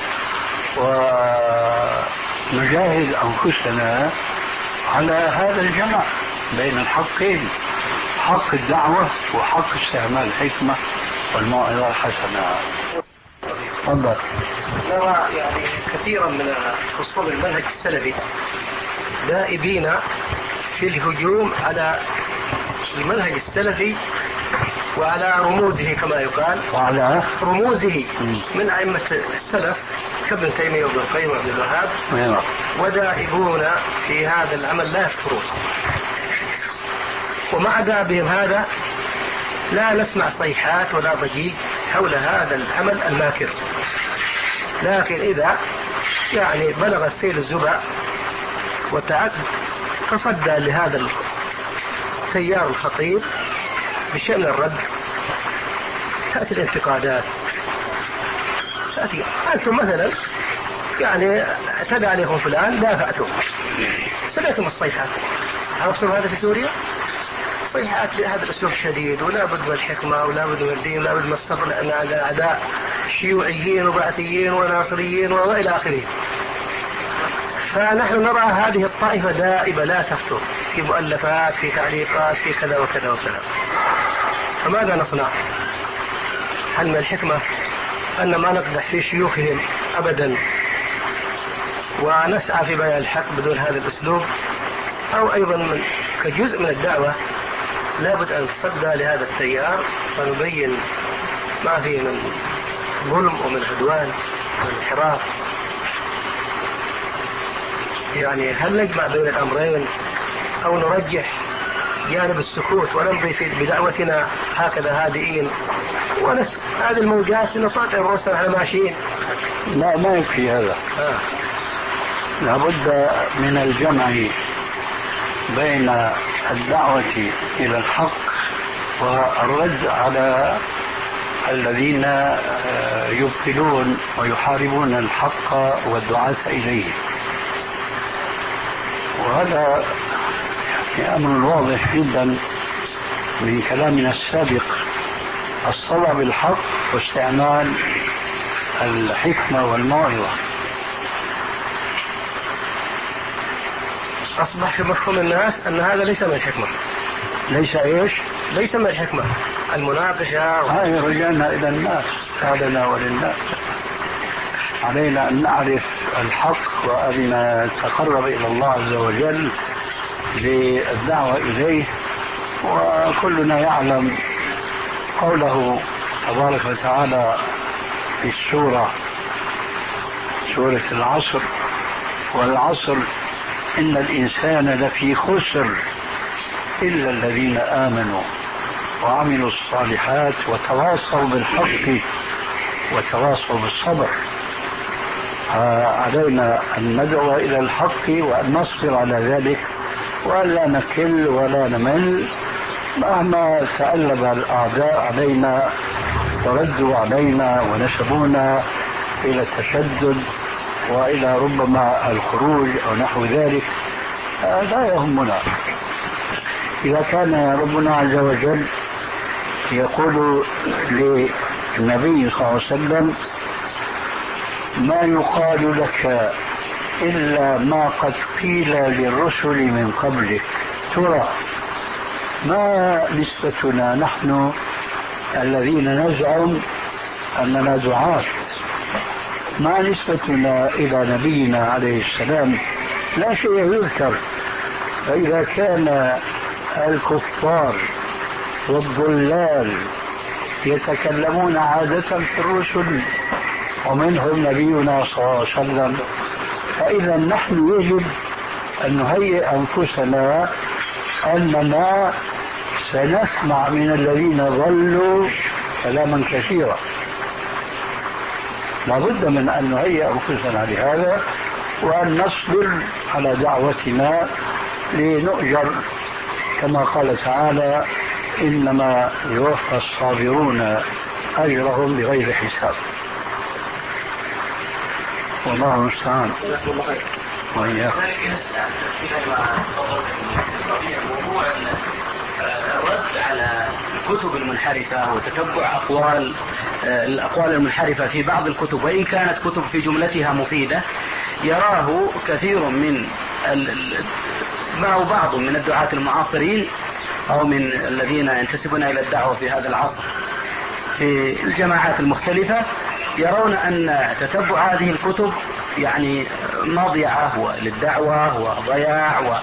ونجاهد أنفسنا على هذا الجمع بين الحقين، حق الدعوة وحق استعمال الحكمة والموعظة الحسنة. تفضل. نرى يعني كثيرا من أصول المنهج السلفي دائبين في الهجوم على المنهج السلفي وعلى رموزه كما يقال، وعلى رموزه من أئمة السلف كابن تيمية وابن القيم وابن الوهاب، ودائبون في هذا العمل لا يفترون. ومع دابهم هذا لا نسمع صيحات ولا ضجيج حول هذا العمل الماكر. لكن إذا يعني بلغ السيل الزبع وتصدى لهذا التيار الخطير بشأن الرد، تأتي الانتقادات، تأتي أنتم مثلا يعني اعتدى عليكم فلان دافعتم، سمعتم الصيحات، عرفتم هذا في سوريا؟ صيحات بهذا الأسلوب الشديد، ولا بد من الحكمة ولا بد من الدين ولا بد من الصبر، لأن هذا أعداء شيوعيين وبعثيين وناصريين وإلى آخره. فنحن نرى هذه الطائفة دائبة لا تفتر في مؤلفات، في تعليقات، في كذا وكذا وكذا. فماذا نصنع؟ هل من الحكمة أن ما نقدح في شيوخهم أبدا ونسعى في بيان الحق بدون هذا الأسلوب؟ أو أيضا من كجزء من الدعوة لابد أن نتصدى لهذا التيار ونبين ما فيه من ظلم ومن عدوان ومن انحراف. يعني هل نجمع بين الأمرين أو نرجح جانب السكوت ونمضي في بدعوتنا هكذا هادئين ونس هذه الموجات نصاطع الرسل على ماشيين؟ لا، ما يكفي هذا. آه. لابد من الجمع بين الدعوة إلى الحق والرد على الذين يبطلون ويحاربون الحق والدعاة إليه. وهذا أمر واضح جدا من كلامنا السابق، الصلاة بالحق واستعمال الحكمة والموعظة. أصبح في مفهوم الناس أن هذا ليس من الحكمة. ليس إيش؟ ليس من الحكمة المناقشة. هاي رجعنا إلى الناس، هذا وللناس. علينا أن نعرف الحق وأن نتقرب إلى الله عز وجل بالدعوة إليه. وكلنا يعلم قوله تبارك وتعالى في السورة سورة العصر: والعصر إن الإنسان لفي خسر إلا الذين آمنوا وعملوا الصالحات وتواصوا بالحق وتواصوا بالصبر. علينا أن ندعو إلى الحق وأن نصبر على ذلك وأن لا نكل ولا نمل مهما تألب الأعداء علينا وردوا علينا ونسبونا إلى التشدد وإلى ربما الخروج أو نحو ذلك. لا يهمنا. إذا كان ربنا عز وجل يقول للنبي صلى الله عليه وسلم: ما يقال لك إلا ما قد قيل للرسل من قبلك، ترى ما نسبتنا نحن الذين نزعم أننا دعاة، ما نسبتنا إلى نبينا عليه السلام؟ لا شيء يذكر. فإذا كان الكفار والضلال يتكلمون عادة في الرسل ومنهم نبينا صلى الله عليه وسلم، فإذا نحن يجب أن نهيئ أنفسنا أننا سنسمع من الذين ضلوا كلاما كثيرا. لابد من أن نهيئ أنفسنا لهذا وأن نصبر على دعوتنا لنؤجر كما قال تعالى: إنما يوفى الصابرون أجرهم بغير حساب. والله المستعان. وإياك. موضوع الرد على الكتب المنحرفة وتتبع أقوال الأقوال المنحرفة في بعض الكتب، وإن كانت كتب في جملتها مفيدة، يراه كثير من أو بعض من الدعاة المعاصرين أو من الذين ينتسبون إلى الدعوة في هذا العصر في الجماعات المختلفة، يرون أن تتبع هذه الكتب يعني مضيعة للدعوة وضياع و...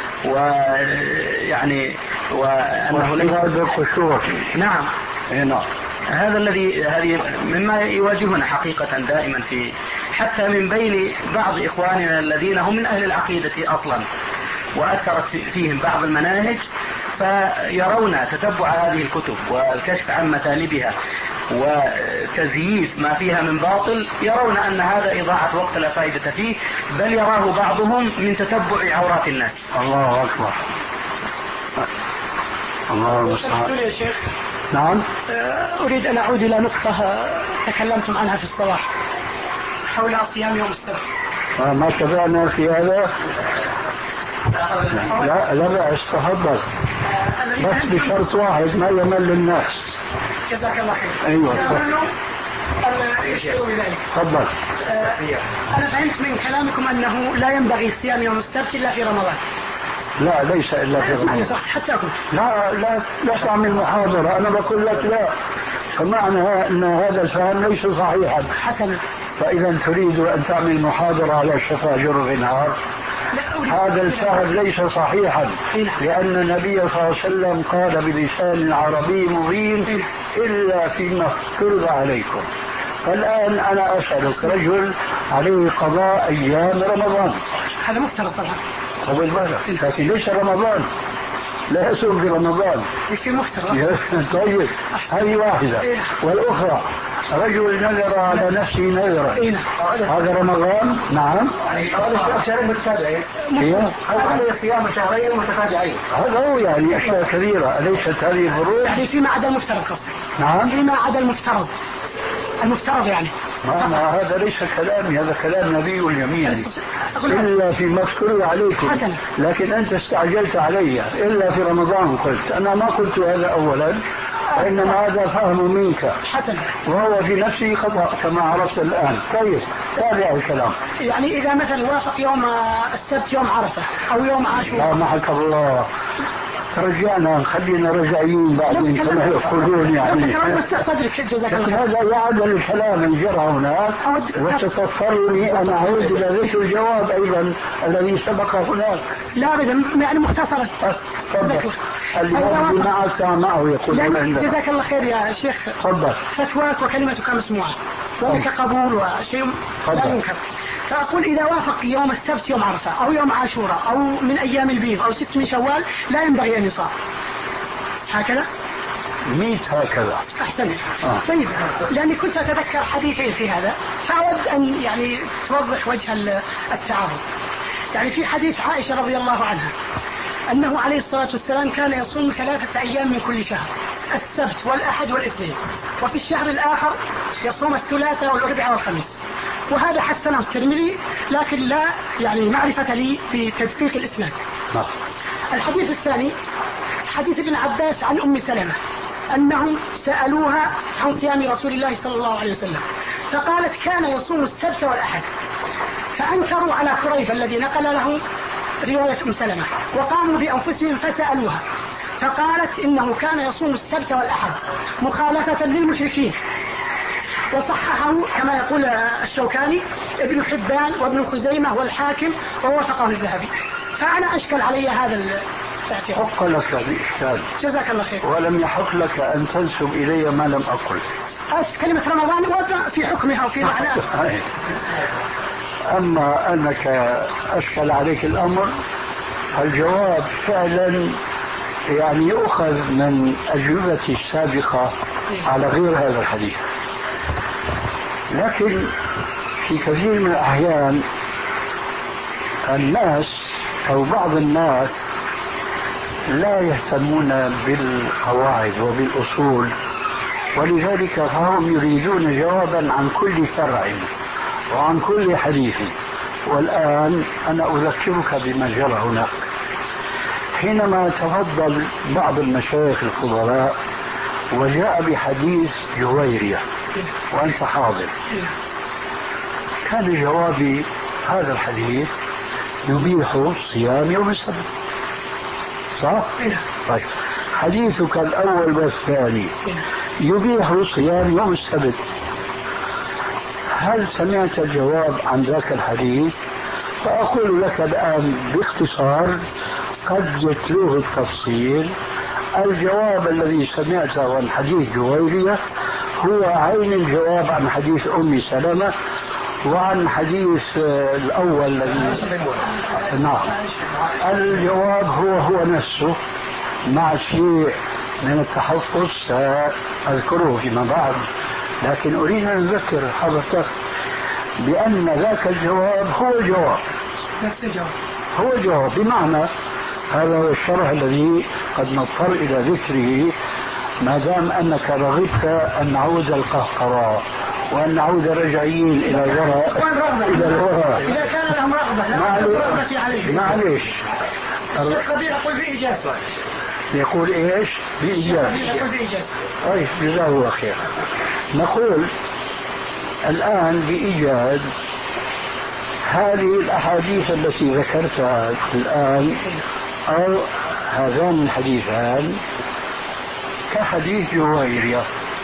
ويعني وأنه ليس بالخشوع. نعم. نعم. هذا الذي هذه مما يواجهنا حقيقة دائما في حتى من بين بعض إخواننا الذين هم من أهل العقيدة أصلا وأثرت فيهم بعض المناهج، فيرون تتبع هذه الكتب والكشف عن مثالبها وتزييف ما فيها من باطل، يرون أن هذا إضاعة وقت لا فائدة فيه، بل يراه بعضهم من تتبع عورات الناس. الله أكبر. الله المستعان. يا شيخ. نعم. أريد أن أعود إلى نقطة تكلمتم عنها في الصباح حول صيام يوم السبت. ما تابعنا في هذا؟ لا لا بأس، تفضل، بس بشرط واحد ما يمل الناس. جزاك الله خير. ايوه تفضل. انا فهمت من كلامكم انه لا ينبغي صيام يوم السبت الا في رمضان. لا ليس الا في رمضان. حتى أكون. لا لا لا تعمل محاضرة، انا بقول لك لا، فمعنى ان هذا الفهم ليس صحيحا. حسنا. فاذا تريد ان تعمل محاضرة على شفا جرف نهار، هذا الفهم ليس صحيحا، لأن النبي صلى الله عليه وسلم قال بلسان عربي مبين إلا فيما افترض عليكم. فالآن أنا أسألك، رجل عليه قضاء أيام رمضان، هذا مفترض طبعا، طول بالك، لكن ليس رمضان، لا يصوم في رمضان، في مفترض. طيب هذه واحدة. والأخرى رجل نذر على نفسه نذرا، هذا رمضان. نعم. هذا شهرين متتابعين، هذا صيام شهرين متتابعين، هذا هو يعني أشياء كثيرة، أليست هذه فروض؟ يعني فيما عدا المفترض قصدك. نعم. فيما عدا المفترض، المفترض يعني. ما, ما هذا ليس كلامي، هذا كلام نبي اليمين، إلا فيما افترض عليكم. حسنا. لكن أنت استعجلت علي، إلا في رمضان قلت، أنا ما قلت هذا أولا، وإنما هذا فهم منك. حسنا. وهو في نفسه خطأ كما عرفت الآن. طيب تابع الكلام. يعني إذا مثلا وافق يوم السبت يوم عرفة أو يوم عاشوراء. لا محك الله، ترجعنا خلينا رجعيين بعدين كما يقولون يعني. صدرك جزاك الله. هذا يعدل الكلام من جرى هناك، وتضطرني أن أعود إلى ذكر الجواب أيضا الذي سبق هناك. لا أبدا، يعني مختصرا. تفضل. الذي معك معه يقول عندنا. جزاك الله خير يا شيخ. تفضل. فتواك وكلمتك مسموعة ولك قبول وشيء لا ينكر. فأقول إذا وافق يوم السبت يوم عرفة أو يوم عاشوراء أو من أيام البيض أو ست من شوال لا ينبغي أن يصام. هكذا؟ ميت هكذا. أحسنت. آه. طيب، لأني كنت أتذكر حديثين في هذا، فأود أن يعني توضح وجه التعارض. يعني في حديث عائشة رضي الله عنها أنه عليه الصلاة والسلام كان يصوم ثلاثة أيام من كل شهر، السبت والأحد والاثنين، وفي الشهر الآخر يصوم الثلاثاء والأربعاء والخميس، وهذا حسنه الترمذي، لكن لا يعني معرفة لي بتدقيق الإسناد. الحديث الثاني حديث ابن عباس عن أم سلمة أنهم سألوها عن صيام رسول الله صلى الله عليه وسلم، فقالت كان يصوم السبت والأحد، فأنكروا على كريب الذي نقل له رواية أم سلمة، وقاموا بأنفسهم فسألوها، فقالت إنه كان يصوم السبت والأحد مخالفة للمشركين، وصححه كما يقول الشوكاني ابن حبان وابن خزيمة والحاكم ووافقه الذهبي. فأنا أشكل علي هذا الاعتراض. حق لك بإشكال. جزاك الله خير. ولم يحق لك أن تنسب إلي ما لم أقل. كلمة رمضان في حكمها وفي معناها. أما أنك أشكل عليك الأمر، الجواب فعلا يعني يؤخذ من أجوبتي السابقة على غير هذا الحديث، لكن في كثير من الأحيان الناس أو بعض الناس لا يهتمون بالقواعد وبالأصول ولذلك فهم يريدون جوابا عن كل فرع وعن كل حديث. والآن أنا أذكرك بما جرى هناك. حينما تفضل بعض المشايخ الفضلاء وجاء بحديث جويرية وأنت حاضر، كان جوابي هذا الحديث يبيح صيام يوم السبت، صح؟ طيب حديثك الأول والثاني يبيح صيام يوم السبت، هل سمعت الجواب عن ذاك الحديث؟ فأقول لك الآن باختصار قد يتلوه التفصيل. الجواب الذي سمعته عن حديث جويرية هو عين الجواب عن حديث أم سلمة، وعن حديث الأول الذي نعم الجواب هو هو نفسه مع شيء من التحفظ سأذكره فيما بعد، لكن أريد أن أذكر حضرتك بأن ذاك الجواب هو جواب نفس الجواب هو جواب بمعنى هذا هو الشرح الذي قد نضطر إلى ذكره ما دام أنك رغبت أن نعود القهقراء وأن نعود رجعيين إلى الوراء إلى الوراء. إذا كان لهم رغبة لا معليش الشيخ ربيع يقول بإجازة. يقول إيش؟ بإجازة. طيب جزاه الله خير. نقول الآن بإيجاد هذه الأحاديث التي ذكرتها الآن أو هذان الحديثان كحديث جويرية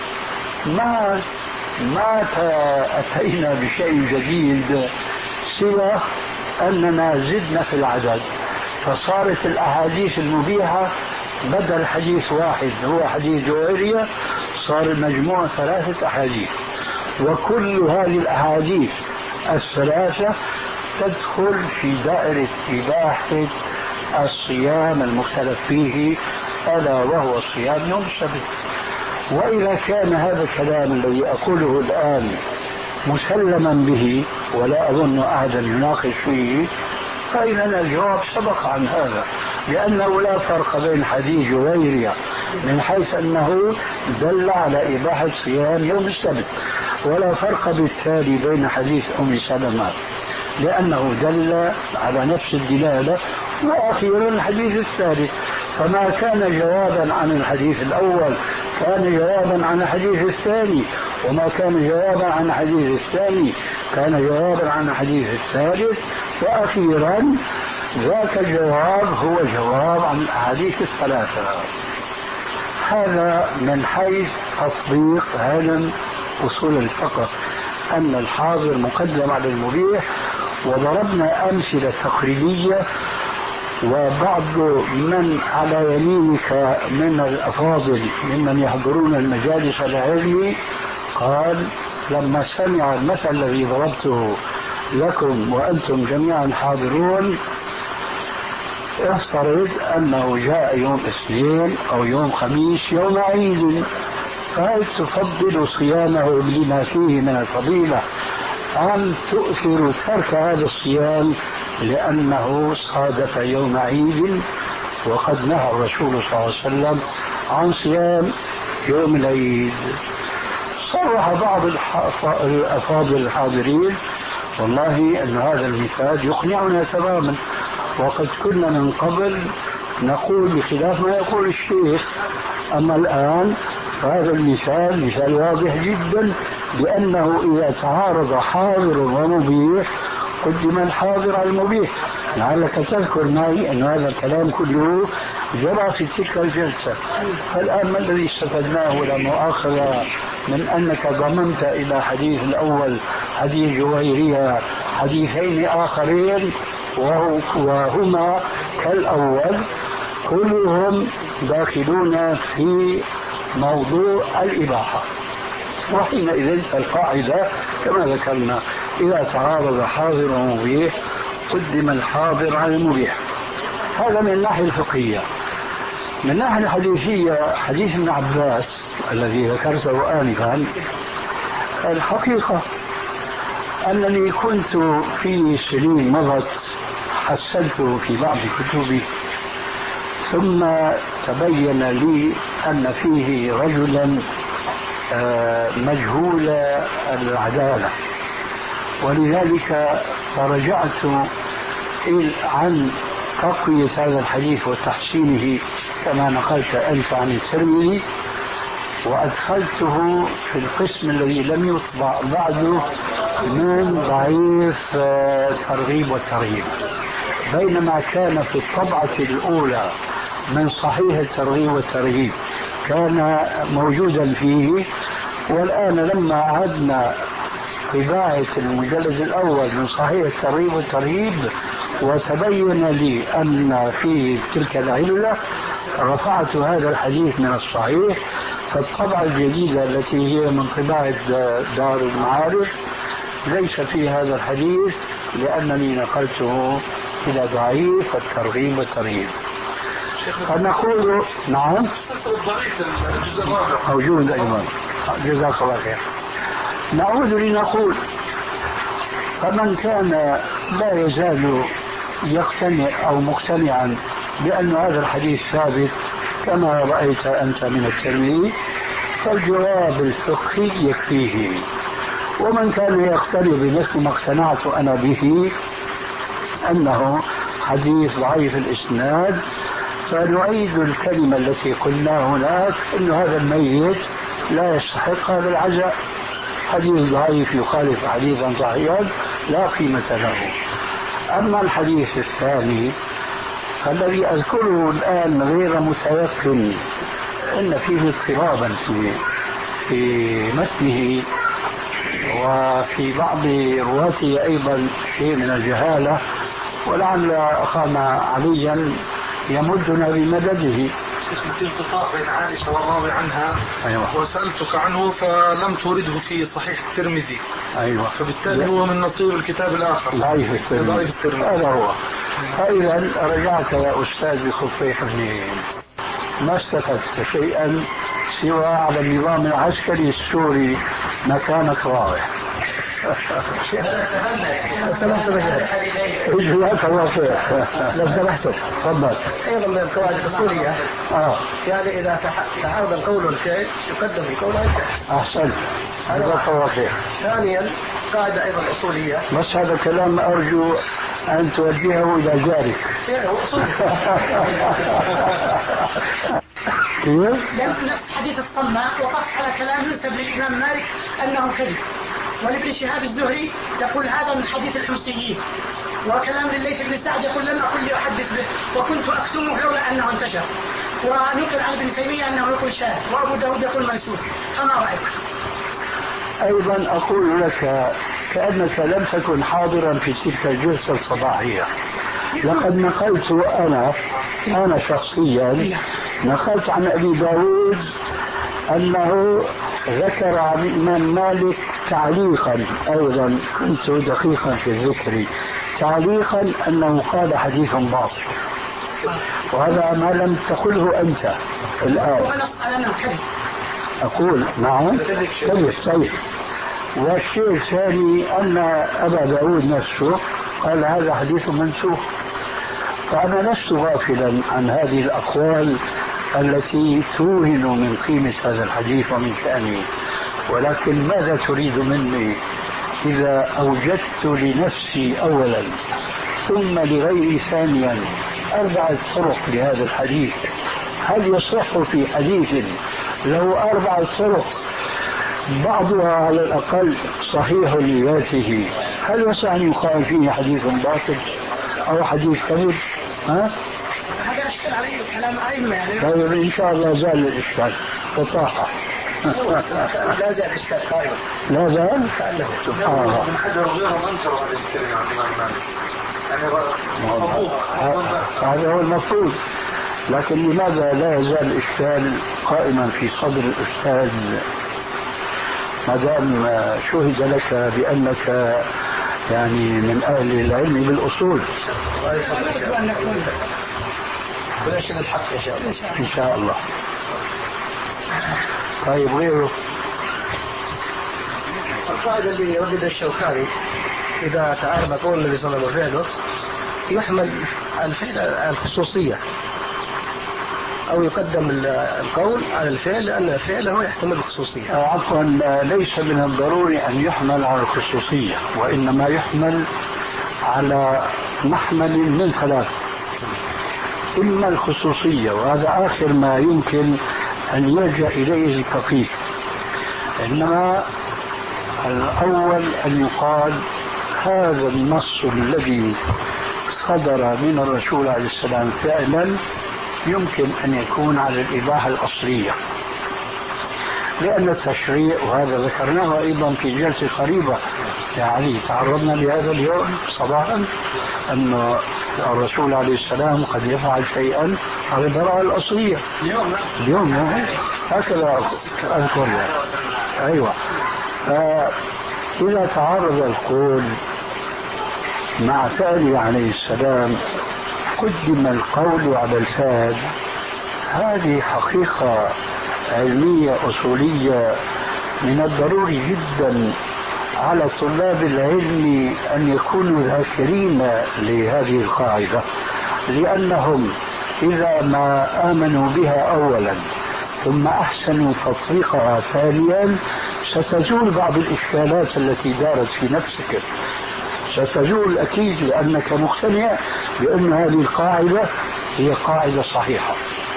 ما ما أتينا بشيء جديد سوى أننا زدنا في العدد، فصارت الأحاديث المبيحة بدل حديث واحد هو حديث جويرية صار المجموع ثلاثة أحاديث، وكل هذه الأحاديث الثلاثة تدخل في دائرة إباحة الصيام المختلف فيه ألا وهو صيام يوم السبت. وإذا كان هذا الكلام الذي أقوله الآن مسلما به ولا أظن أحدا يناقش فيه، فإذا الجواب سبق عن هذا، لأنه لا فرق بين حديث جويرية من حيث أنه دل على إباحة صيام يوم السبت، ولا فرق بالتالي بين حديث أم سلمة لأنه دل على نفس الدلالة، وأخيرا الحديث الثالث. فما كان جوابا عن الحديث الأول كان جوابا عن الحديث الثاني، وما كان جوابا عن الحديث الثاني كان جوابا عن الحديث الثالث، وأخيرا ذاك الجواب هو جواب عن الأحاديث الثلاثة. هذا من حيث تطبيق علم أصول الفقه أن الحاضر مقدم على المبيح. وضربنا أمثلة تقريبية، وبعض من على يمينك من الأفاضل ممن يحضرون المجالس العلمي قال لما سمع المثل الذي ضربته لكم وأنتم جميعا حاضرون افترض أنه جاء يوم اثنين أو يوم خميس يوم عيد، فهل تفضل صيامه لما فيه من الفضيلة أم تؤثر ترك هذا الصيام لأنه صادف يوم عيد؟ وقد نهى الرسول صلى الله عليه وسلم عن صيام يوم العيد. صرح بعض الأفاضل الحاضرين والله أن هذا المثال يقنعنا تماما، وقد كنا من قبل نقول بخلاف ما يقول الشيخ، أما الآن فهذا المثال مثال واضح جدا، لأنه إذا تعارض حاضر ومبيح قدم الحاضر على المبيح. لعلك تذكر معي أن هذا الكلام كله جرى في تلك الجلسة. فالآن ما الذي استفدناه ولا مؤاخذة من أنك ضمنت إلى حديث الأول حديث جويرية حديثين آخرين وهما كالأول كلهم داخلون في موضوع الإباحة. وحينئذ القاعدة كما ذكرنا إذا تعارض حاضر ومبيح قدم الحاضر على المبيح. هذا من الناحية الفقهية. من الناحية الحديثية حديث ابن عباس الذي ذكرته آنفا، الحقيقة أنني كنت في سنين مضت حسنته في بعض كتبي، ثم تبين لي أن فيه رجلا مجهول العدالة، ولذلك فرجعت عن تقوية هذا الحديث وتحسينه كما نقلت أنت عن الترمذي، وأدخلته في القسم الذي لم يطبع بعده من ضعيف الترغيب والترهيب، بينما كان في الطبعة الأولى من صحيح الترغيب والترهيب كان موجودا فيه. والآن لما عدنا طباعة المجلد الأول من صحيح الترغيب والترهيب وتبين لي أن فيه تلك العلة، رفعت هذا الحديث من الصحيح. فالطبعة الجديدة التي هي من طباعة دار المعارف ليس في هذا الحديث، لأنني نقلته إلى ضعيف الترغيب والترهيب. فنقول نعم موجود أيضا، جزاك الله خير. نعود لنقول فمن كان لا يزال يقتنع أو مقتنعا بأن هذا الحديث ثابت كما رأيت أنت من الترمذي فالجواب الفقهي يكفيه. ومن كان يقتنع بمثل ما اقتنعت أنا به أنه حديث ضعيف الإسناد، فنعيد الكلمة التي قلنا هناك أن هذا الميت لا يستحق هذا العزاء، حديث ضعيف يخالف حديثا صحيحا لا قيمة له. أما الحديث الثاني الذي أذكره الآن غير متيقن إن فيه اضطرابا في في متنه وفي بعض رواته أيضا شيء من الجهالة، ولعل أخانا عليا يمدنا بمدده. في انقطاع بين عائشة والراوي عنها. أيوة. وسألتك عنه فلم تورده في صحيح الترمذي. أيوة. فبالتالي هو من نصيب الكتاب الآخر ضعيف الترمذي. هذا هو. فإذا رجعت يا أستاذ بخفي حفظه ما استفدت شيئا سوى على النظام العسكري السوري مكانك رايح. لو سمحتم جزاك الله خير. لو سمحتم تفضل. أيضا من القواعد الأصولية آه. يعني إذا تعارض القول والفعل يقدم القول على الفعل. أحسن. جزاك الله خير. ثانيا قاعدة أيضا أصولية، بس هذا كلام أرجو أن توجهه إلى ذلك. يعني هو أصولي. لأن نفس حديث الصماء وقفت على كلام ينسب للإمام مالك أنه كذب، ولابن شهاب الزهري يقول هذا من حديث الحمصيين، وكلام لليث بن سعد يقول لم أكن لأحدث به وكنت أكتمه لولا أنه انتشر، ونقل عن ابن تيمية أنه يقول شاذ، وأبو داود يقول منسوخ. فما رأيك؟ أيضا أقول لك كأنك لم تكن حاضرا في تلك الجلسة الصباحية. لقد نقلت أنا أنا شخصيا نقلت عن أبي داود أنه ذكر عن الإمام مالك تعليقا، أيضا كنت دقيقا في الذكر، تعليقا أنه قال حديث باطل، وهذا ما لم تقله أنت الآن. أقول نعم كذب. طيب. والشيء الثاني أن أبا داود نفسه قال هذا حديث منسوخ. فأنا لست غافلا عن هذه الأقوال التي توهن من قيمة هذا الحديث ومن شأنه، ولكن ماذا تريد مني إذا أوجدت لنفسي أولا ثم لغيري ثانيا أربعة طرق لهذا الحديث؟ هل يصح في حديث له أربعة طرق بعضها على الأقل صحيح لذاته، هل يصح أن يقال فيه حديث باطل أو حديث كذب؟ ها؟ هذا أشكال عليه كلام أئمة يعني. طيب إن شاء الله زال الإشكال وصاحة. لا زال إشكال قائم. لا زال؟ كأنه سبحان الله. من حجر غيره أنكر هذه الكلمة عن الإمام مالك. يعني هذا هو المفروض، لكن لماذا لا يزال الإشكال قائما في صدر الأستاذ ما دام شهد لك بأنك يعني من أهل العلم بالأصول؟ ونشهد الحق إن شاء الله. إن شاء الله. طيب غيره؟ القاعدة اللي يردد الشوكاني إذا تعارض قول النبي صلى الله عليه وسلم وفعله يحمل الفعل الخصوصية، أو يقدم القول على الفعل لأن فعله يحتمل الخصوصية؟ عفوا، ليس من الضروري أن يحمل على الخصوصية، وإنما يحمل على محمل من ثلاث: إما الخصوصية، وهذا آخر ما يمكن أن يلجأ إليه الفقيه، إنما الأول أن يقال هذا النص الذي صدر من الرسول عليه السلام فعلا يمكن أن يكون على الإباحة الأصلية، لأن التشريع، وهذا ذكرناه أيضا في جلسة قريبة يا علي، تعرضنا لهذا اليوم صباحا، أن الرسول عليه السلام قد يفعل شيئا على البراءة الأصلية اليوم اليوم يعني. هكذا أذكر يعني. أيوة. إذا تعارض القول مع فعله عليه السلام قدم القول على الفعل، هذه حقيقة علمية أصولية من الضروري جدا على طلاب العلم أن يكونوا ذاكرين لهذه القاعدة، لأنهم إذا ما آمنوا بها أولا ثم أحسنوا تطبيقها ثانيا ستزول بعض الإشكالات التي دارت في نفسك، ستزول أكيد، لأنك مقتنع بأن هذه القاعدة هي قاعدة صحيحة.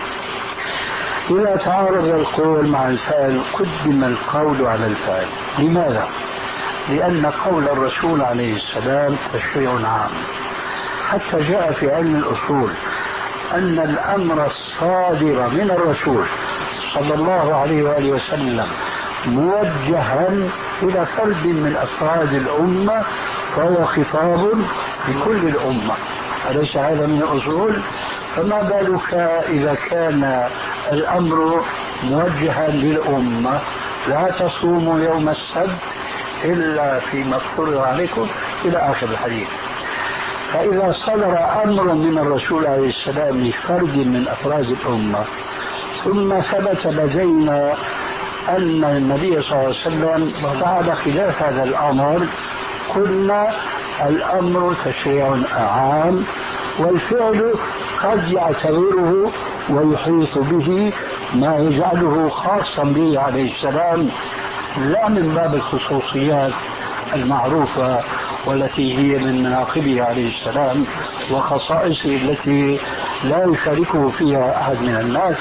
إذا تعارض القول مع الفعل قدم القول على الفعل. لماذا؟ لأن قول الرسول عليه السلام تشريع عام، حتى جاء في علم الأصول أن الأمر الصادر من الرسول صلى الله عليه وآله وسلم موجها إلى فرد من أفراد الأمة فهو خطاب لكل الأمة، أليس هذا من الأصول؟ فما بالك إذا كان الأمر موجها للأمة: لا تصوموا يوم السبت إلا فيما افترض عليكم، إلى آخر الحديث. فإذا صدر أمر من الرسول عليه السلام لفرد من أفراد الأمة ثم ثبت لدينا أن النبي صلى الله عليه وسلم فعل خلاف هذا الأمر، قلنا الأمر تشريع عام، والفعل قد يعتبره ويحيط به ما يجعله خاصا به عليه السلام، لا من باب الخصوصيات المعروفة والتي هي من مناقبه عليه السلام وخصائصه التي لا يشاركه فيها أحد من الناس،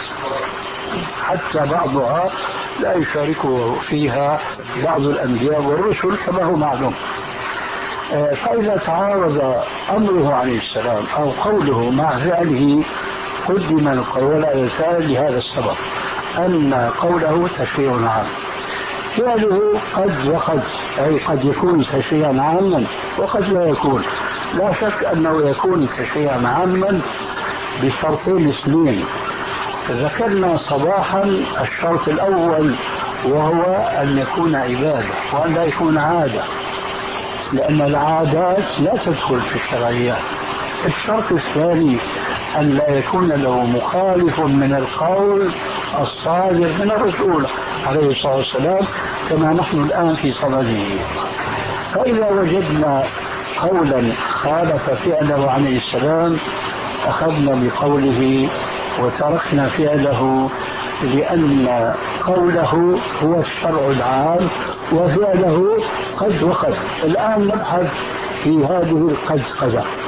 حتى بعضها لا يشاركه فيها بعض الأنبياء والرسل كما هو معلوم. فإذا تعارض أمره عليه السلام أو قوله مع فعله قدم القول على الفعل لهذا السبب، أن قوله تشريع عام، فعله قد وقد، أي قد يكون تشريعا عاما وقد لا يكون. لا شك أنه يكون تشريعا عاما بشرطين اثنين ذكرنا صباحا: الشرط الأول وهو أن يكون عبادة وأن لا يكون عادة، لأن العادات لا تدخل في الشرعيات. الشرط الثاني أن لا يكون له مخالف من القول الصادر من الرسول عليه الصلاة والسلام كما نحن الآن في صدده. فإذا وجدنا قولا خالف فعله عليه السلام أخذنا بقوله وتركنا فعله، لأن قوله هو الشرع العام وفعله قد وقد. الآن نبحث في هذه القد قد